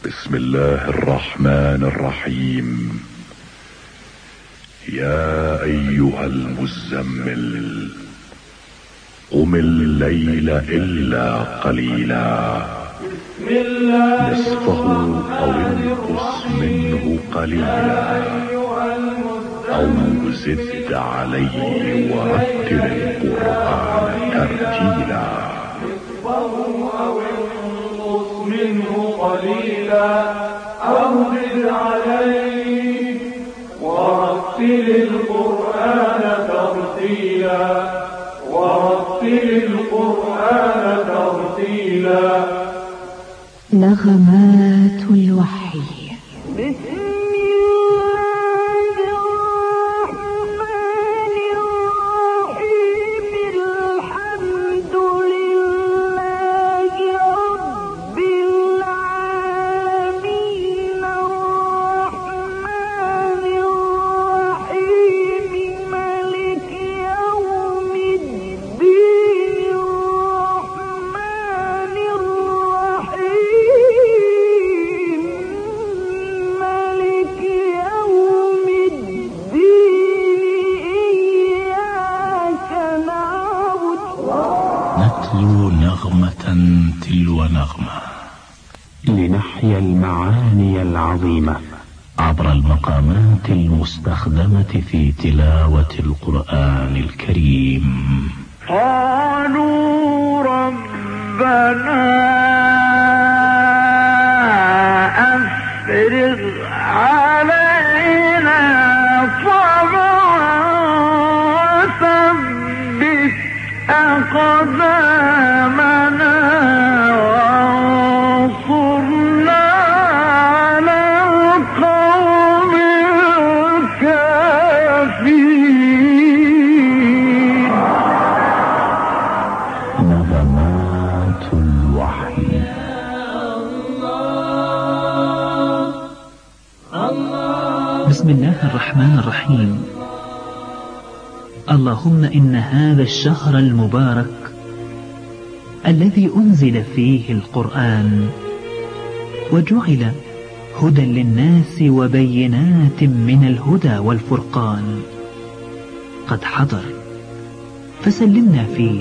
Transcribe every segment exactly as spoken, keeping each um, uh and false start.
بسم الله الرحمن الرحيم. يا ايها المزمل قم الليل الا قليلا نصفه او انقص منه قليلا او زد عليه ورتل القرآن ترتيلا منه قليلا أو زد عليه ورتل القرآن ترتيلا ورتل القرآن ترتيلا. نغمات الوحي. نتلو نغمة تلو نغمة لنحيا المعاني العظيمة عبر المقامات المستخدمة في تلاوة القرآن الكريم. قالوا ربنا أفرغ علينا صبرا وثبت أقدامنا وانصرنا على القوم الكافرين. نغمات الوحي. بسم الله الرحمن الرحيم. اللهم إن هذا الشهر المبارك الذي أنزل فيه القرآن وجعل هدى للناس وبينات من الهدى والفرقان قد حضر، فسلمنا فيه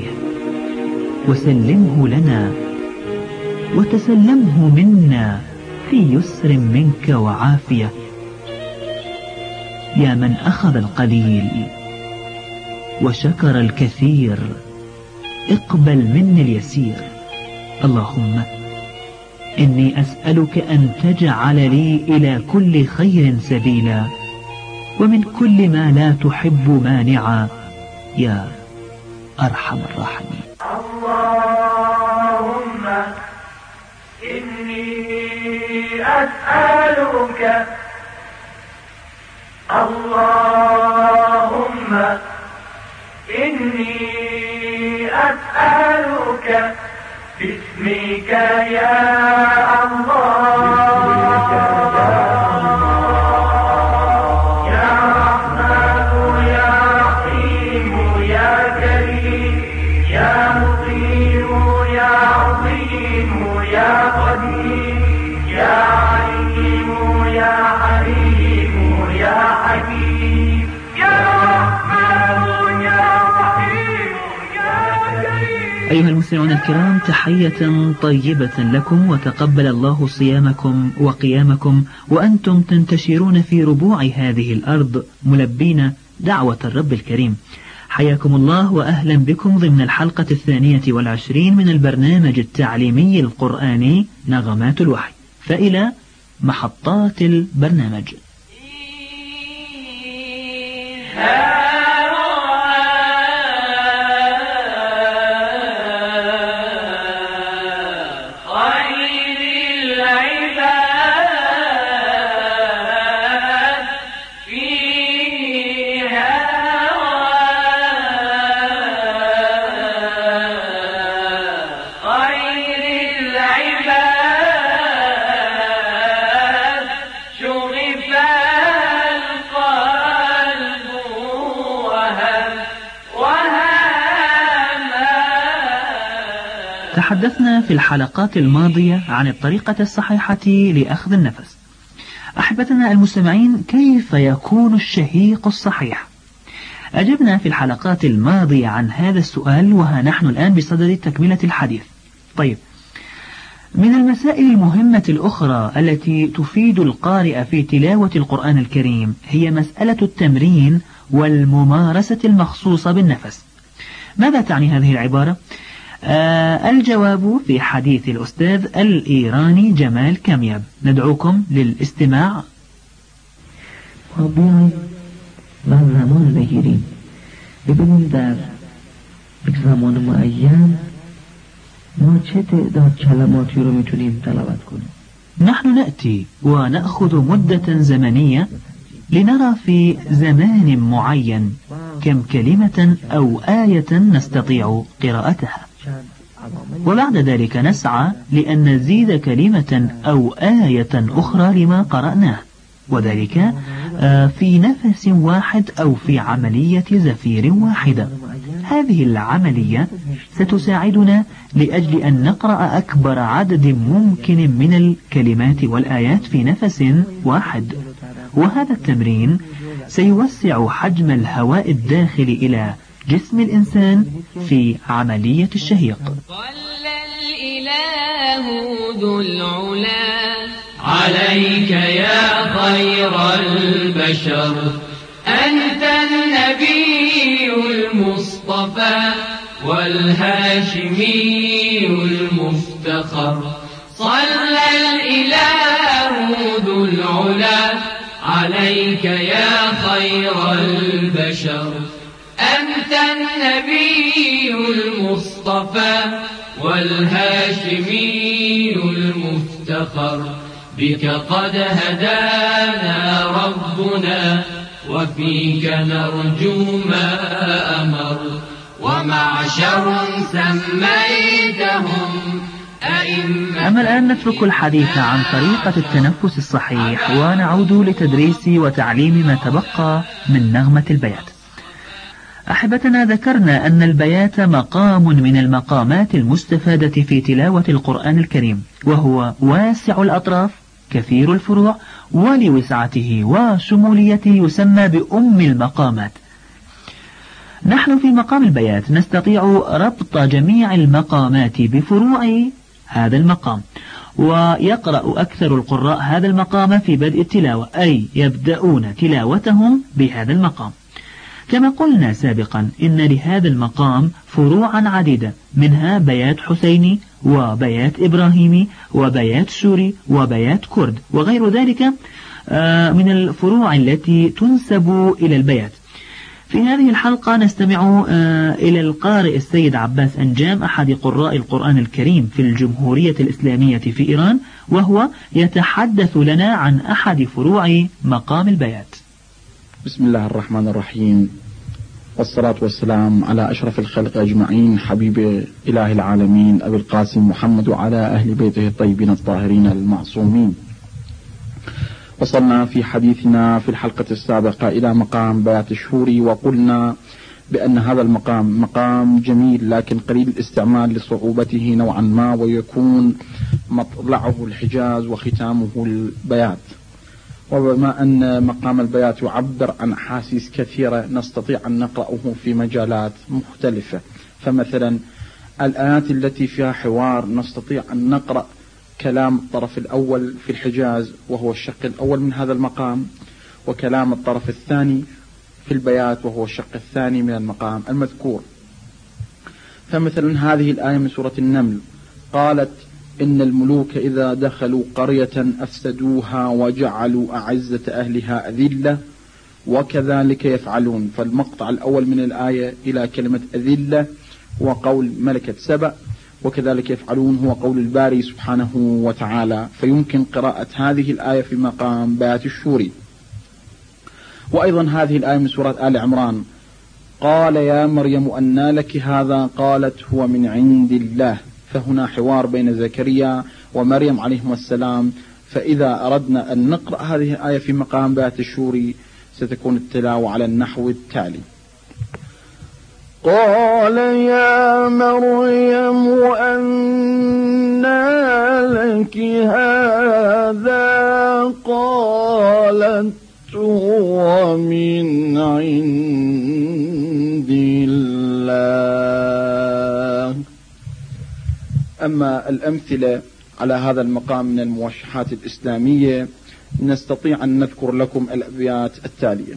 وسلمه لنا وتسلمه منا في يسر منك وعافية. يا من أخذ القليل وشكر الكثير اقبل مني اليسير. اللهم إني أسألك أن تجعل لي إلى كل خير سبيلا ومن كل ما لا تحب مانعا يا أرحم الراحمين. اللهم إني أسألك اللهم إني أسألك باسمك يا الله يا رحمن يا رحيم يا كريم يا مقيم يا عظيم يا قدير يا عليم يا حليم يا حكيم يا رحمن يا رحيم يا كريم. أيها المستمعون الكرام، تحية طيبة لكم، وتقبل الله صيامكم وقيامكم وأنتم تنتشرون في ربوع هذه الأرض ملبين دعوة الرب الكريم. حياكم الله وأهلا بكم ضمن الحلقة الثانية والعشرين من البرنامج التعليمي القرآني نغمات الوحي. فإلى محطات البرنامج. شغف القلب تحدثنا في الحلقات الماضية عن الطريقة الصحيحة لأخذ النفس. أحبتنا المستمعين، كيف يكون الشهيق الصحيح؟ أجبنا في الحلقات الماضية عن هذا السؤال، وها نحن الآن بصدد تكملة الحديث. طيب، من المسائل المهمة الأخرى التي تفيد القارئ في تلاوة القرآن الكريم هي مسألة التمرين والممارسة المخصوصة بالنفس. ماذا تعني هذه العبارة؟ آه الجواب في حديث الأستاذ الإيراني جمال كمياب. ندعوكم للاستماع. بیایید و زمان بگیریم ببینیم در یک زمان معین ما چه تعداد کلماتی رو میتونیم تلاوت کنیم. نحن نأتي ونأخذ مدة زمنية لنرى في زمان معين كم كلمة أو آية نستطيع قراءتها، وبعد ذلك نسعى لأن نزيد كلمة أو آية أخرى لما قرأناه، وذلك في نفس واحد أو في عملية زفير واحدة. هذه العملية ستساعدنا لأجل أن نقرأ أكبر عدد ممكن من الكلمات والآيات في نفس واحد، وهذا التمرين سيوسع حجم الهواء الداخل إلى جسم الإنسان في عملية الشهيق. صلى الإله ذو العلا عليك يا خير البشر، أنت النبي المصطفى والهاشمي المفتخر. صلى الإله ذو العلا عليك يا خير البشر، أنت النبي المصطفى والهاشمي المفتخر. بك قد هدانا ربنا وفيك نرجو ما أمر، ومعشر سميتهم أئمة. أما الآن نترك الحديث عن طريقة التنفس الصحيح ونعود لتدريس وتعليم ما تبقى من نغمة البيات. أحبتنا، ذكرنا أن البيات مقام من المقامات المستفادة في تلاوة القرآن الكريم، وهو واسع الأطراف كثير الفروع، ولوسعته وشموليته يسمى بأم المقامات. نحن في مقام البيات نستطيع ربط جميع المقامات بفروع هذا المقام، ويقرأ أكثر القراء هذا المقام في بدء التلاوة، أي يبدأون تلاوتهم بهذا المقام. كما قلنا سابقا إن لهذا المقام فروعا عديدة، منها بيات حسيني وبيات إبراهيمي وبيات سوري وبيات كرد وغير ذلك من الفروع التي تنسب إلى البيات. في هذه الحلقة نستمع إلى القارئ السيد عباس أنجام، أحد قراء القرآن الكريم في الجمهورية الإسلامية في إيران، وهو يتحدث لنا عن أحد فروع مقام البيات. بسم الله الرحمن الرحيم، والصلاة والسلام على أشرف الخلق أجمعين، حبيب إله العالمين أبي القاسم محمد وعلى أهل بيته الطيبين الطاهرين المعصومين. وصلنا في حديثنا في الحلقة السابقة إلى مقام بيات الشوري، وقلنا بأن هذا المقام مقام جميل لكن قليل الاستعمال لصعوبته نوعا ما، ويكون مطلعه الحجاز وختامه البيات. وبما أن مقام البيات يعبر عن أحاسيس كثيرة نستطيع أن نقرأه في مجالات مختلفة، فمثلا الآيات التي فيها حوار نستطيع أن نقرأ كلام الطرف الأول في الحجاز وهو الشق الأول من هذا المقام، وكلام الطرف الثاني في البيات وهو الشق الثاني من المقام المذكور. فمثلا هذه الآية من سورة النمل قالت إن الملوك إذا دخلوا قرية أفسدوها وجعلوا أعزة أهلها أذلة وكذلك يفعلون. فالمقطع الأول من الآية إلى كلمة أذلة وقول ملكة سبأ وكذلك يفعلون هو قول الباري سبحانه وتعالى، فيمكن قراءة هذه الآية في مقام بيات الشوري. وأيضا هذه الآية من سورة آل عمران قال يا مريم أنى لك هذا قالت هو من عند الله، فهنا حوار بين زكريا ومريم عليهم السلام. فإذا أردنا أن نقرأ هذه الآية في مقام بيات الشوري ستكون التلاوة على النحو التالي: قال يا مريم أنى لك هذا؟ قالت هو من عند الله. أما الأمثلة على هذا المقام من الموشحات الإسلامية نستطيع أن نذكر لكم الأبيات التالية: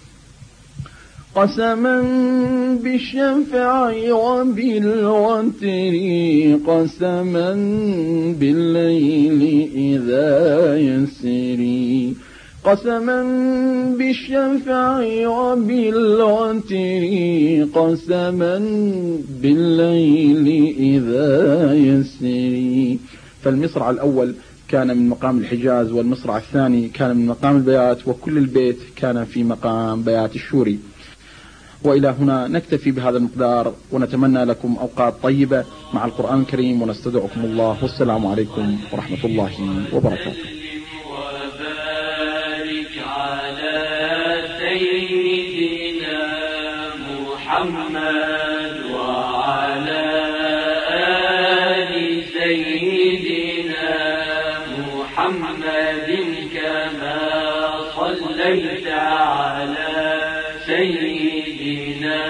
قسما بالشفع وبالوتر، قسما بالليل إذا يسري، قسما بالشفع وبالوتر، قسما بالليل إذا يسري. فالمصرع الأول كان من مقام الحجاز، والمصرع الثاني كان من مقام البيات، وكل البيت كان في مقام بيات الشوري. وإلى هنا نكتفي بهذا المقدار، ونتمنى لكم أوقات طيبة مع القرآن الكريم، ونستودعكم الله، والسلام عليكم ورحمة الله وبركاته. وبارك على سيدنا محمد وعلى آل سيدنا محمد كما صليت على سيدنا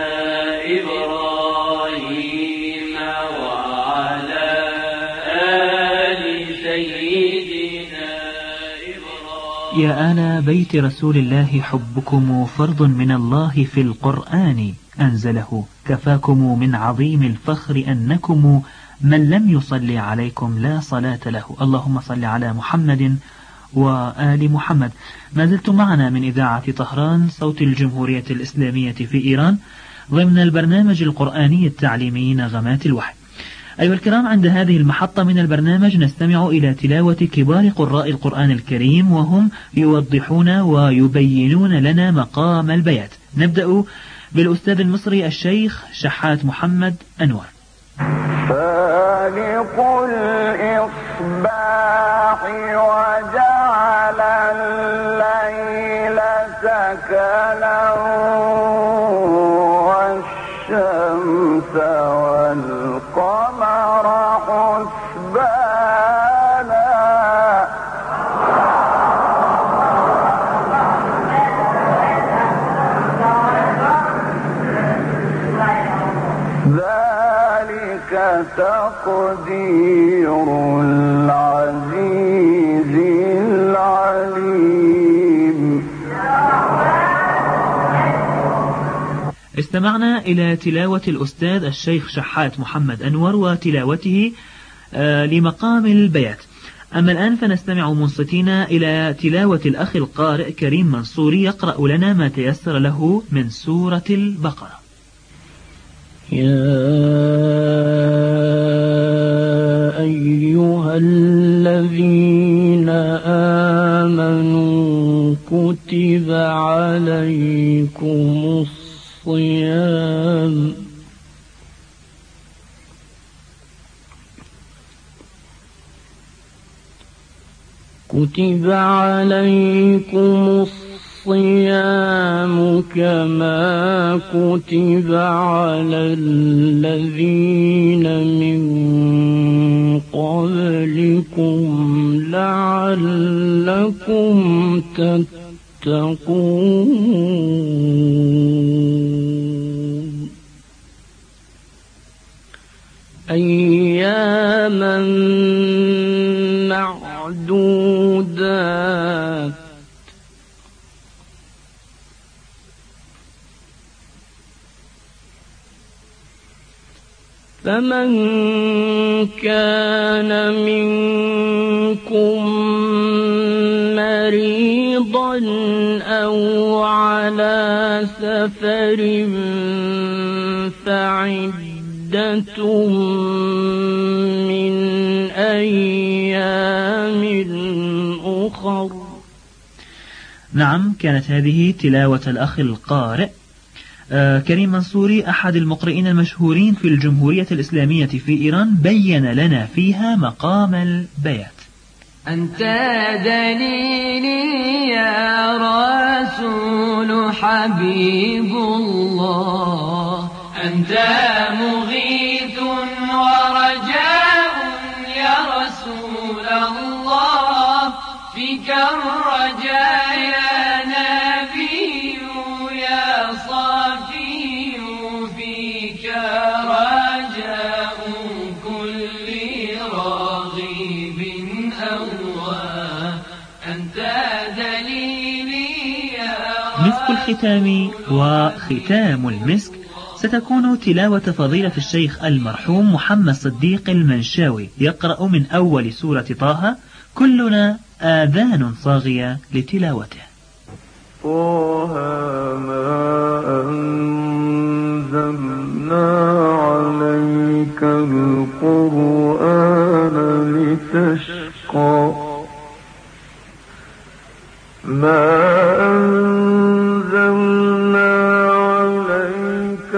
إبراهيم وعلى آل سيدنا إبراهيم. يا آل بيت رسول الله حبكم فرض من الله في القرآن أنزله، كفاكم من عظيم الفخر أنكم من لم يصلي عليكم لا صلاة له. اللهم صل على محمد وآل محمد. ما زلتم معنا من إذاعة طهران صوت الجمهورية الإسلامية في إيران ضمن البرنامج القرآني التعليمي نغمات الوحي. أيها الكرام، عند هذه المحطة من البرنامج نستمع إلى تلاوة كبار قراء القرآن الكريم وهم يوضحون ويبينون لنا مقام البيات. نبدأ بالأستاذ المصري الشيخ شحات محمد أنور. فالق الإصباح وجعل الليل سكنا والشمس والقمر حسبانا ذلك تقدير العزيز العليم. استمعنا إلى تلاوة الأستاذ الشيخ شحات محمد أنور وتلاوته آه لمقام البيات. أما الآن فنستمع منصتين إلى تلاوة الأخ القارئ كريم منصوري يقرأ لنا ما تيسر له من سورة البقرة. يا أيها الذين آمنوا كتب عليكم الصيام كتب عليكم الصيام كما كتب على الذين من قبلكم لعلكم تتقون أياما معدودات فمن كان منكم مريضا أو على سفر فعدة من أيام أخر. نعم، كانت هذه تلاوة الأخ القارئ آه كريم منصوري أحد المقرئين المشهورين في الجمهورية الإسلامية في إيران، بين لنا فيها مقام البيات. أنت دليلي يا رسول حبيب الله، أنت أنت مغيث ورجاء يا رسول الله، فيك الرجايا نبي يا صافي، فيك رجاء كل راغب أوى، أنت دليلي يا مسك الختام وختام المسك ستكون تلاوة فضيلة الشيخ المرحوم محمد صديق المنشاوي، يقرأ من أول سورة طه، كلنا آذان صاغية لتلاوته. طه ما أنزلنا عليك القرآن لتشقى، ما أنزلنا عليك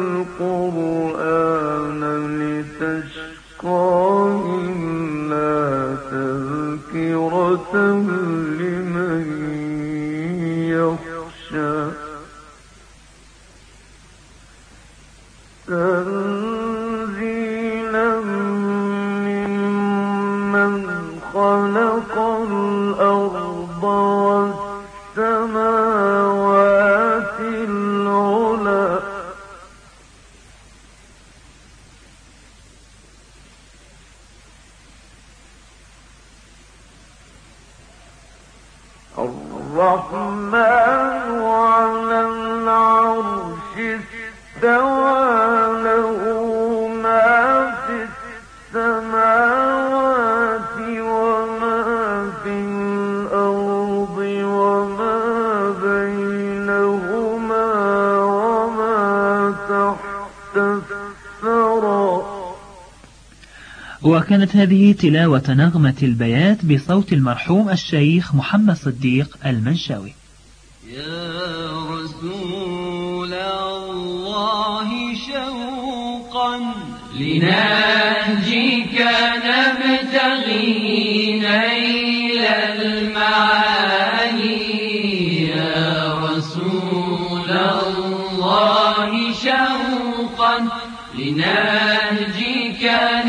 القرآن لتشقى إلا تذكرة لمن يخشى، تنزيلا ممن خلق الأرض والسماوات العلى، الرحمن على العرش استوى، له ما في السماوات وما في الأرض وما بينهما وما تحت الثرى. وكانت هذه تلاوة نغمة البيات بصوت المرحوم الشيخ محمد صديق المنشاوي. يا رسول الله شوقا لنهجك نبتغي نيل المعاني، يا رسول الله شوقا لنهجك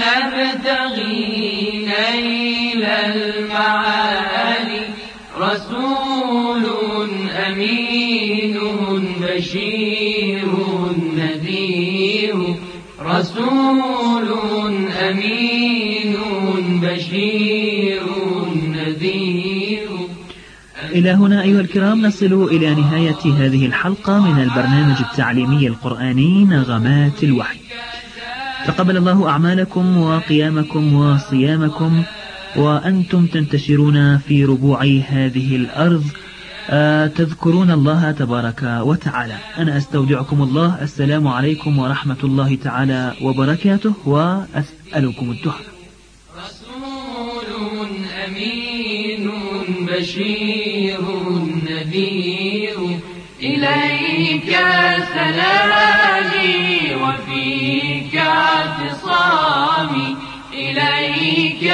نبتغي نيل المعاني، رسول أمين بشير نذير، رسول أمين بشير نذير. إلى هنا أيها الكرام نصل إلى نهاية هذه الحلقة من البرنامج التعليمي القرآني نغمات الوحي. تقبل الله أعمالكم وقيامكم وصيامكم وأنتم تنتشرون في ربوع هذه الأرض، آه تذكرون الله تبارك وتعالى. أنا أستودعكم الله، السلام عليكم ورحمة الله تعالى وبركاته، وأسألكم الدعاء. رسول أمين بشير نذير، إليك سلامي وفيك اعتصامي، إليك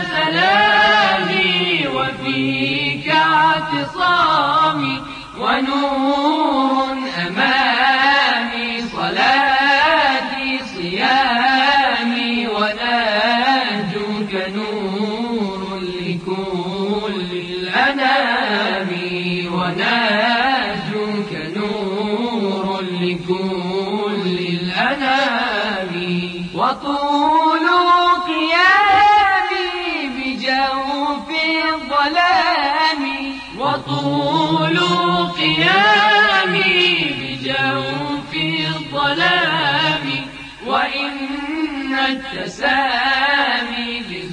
سلامي وفيك اعتصامي، ونور أمامي صلاتي صيامي، ونهجك نور لكل الأنام، ونهجك نور لكل الأنام، وطول قيامي بجوف الظلام، وطول قيامي بجوف الظلام، وإن التسامي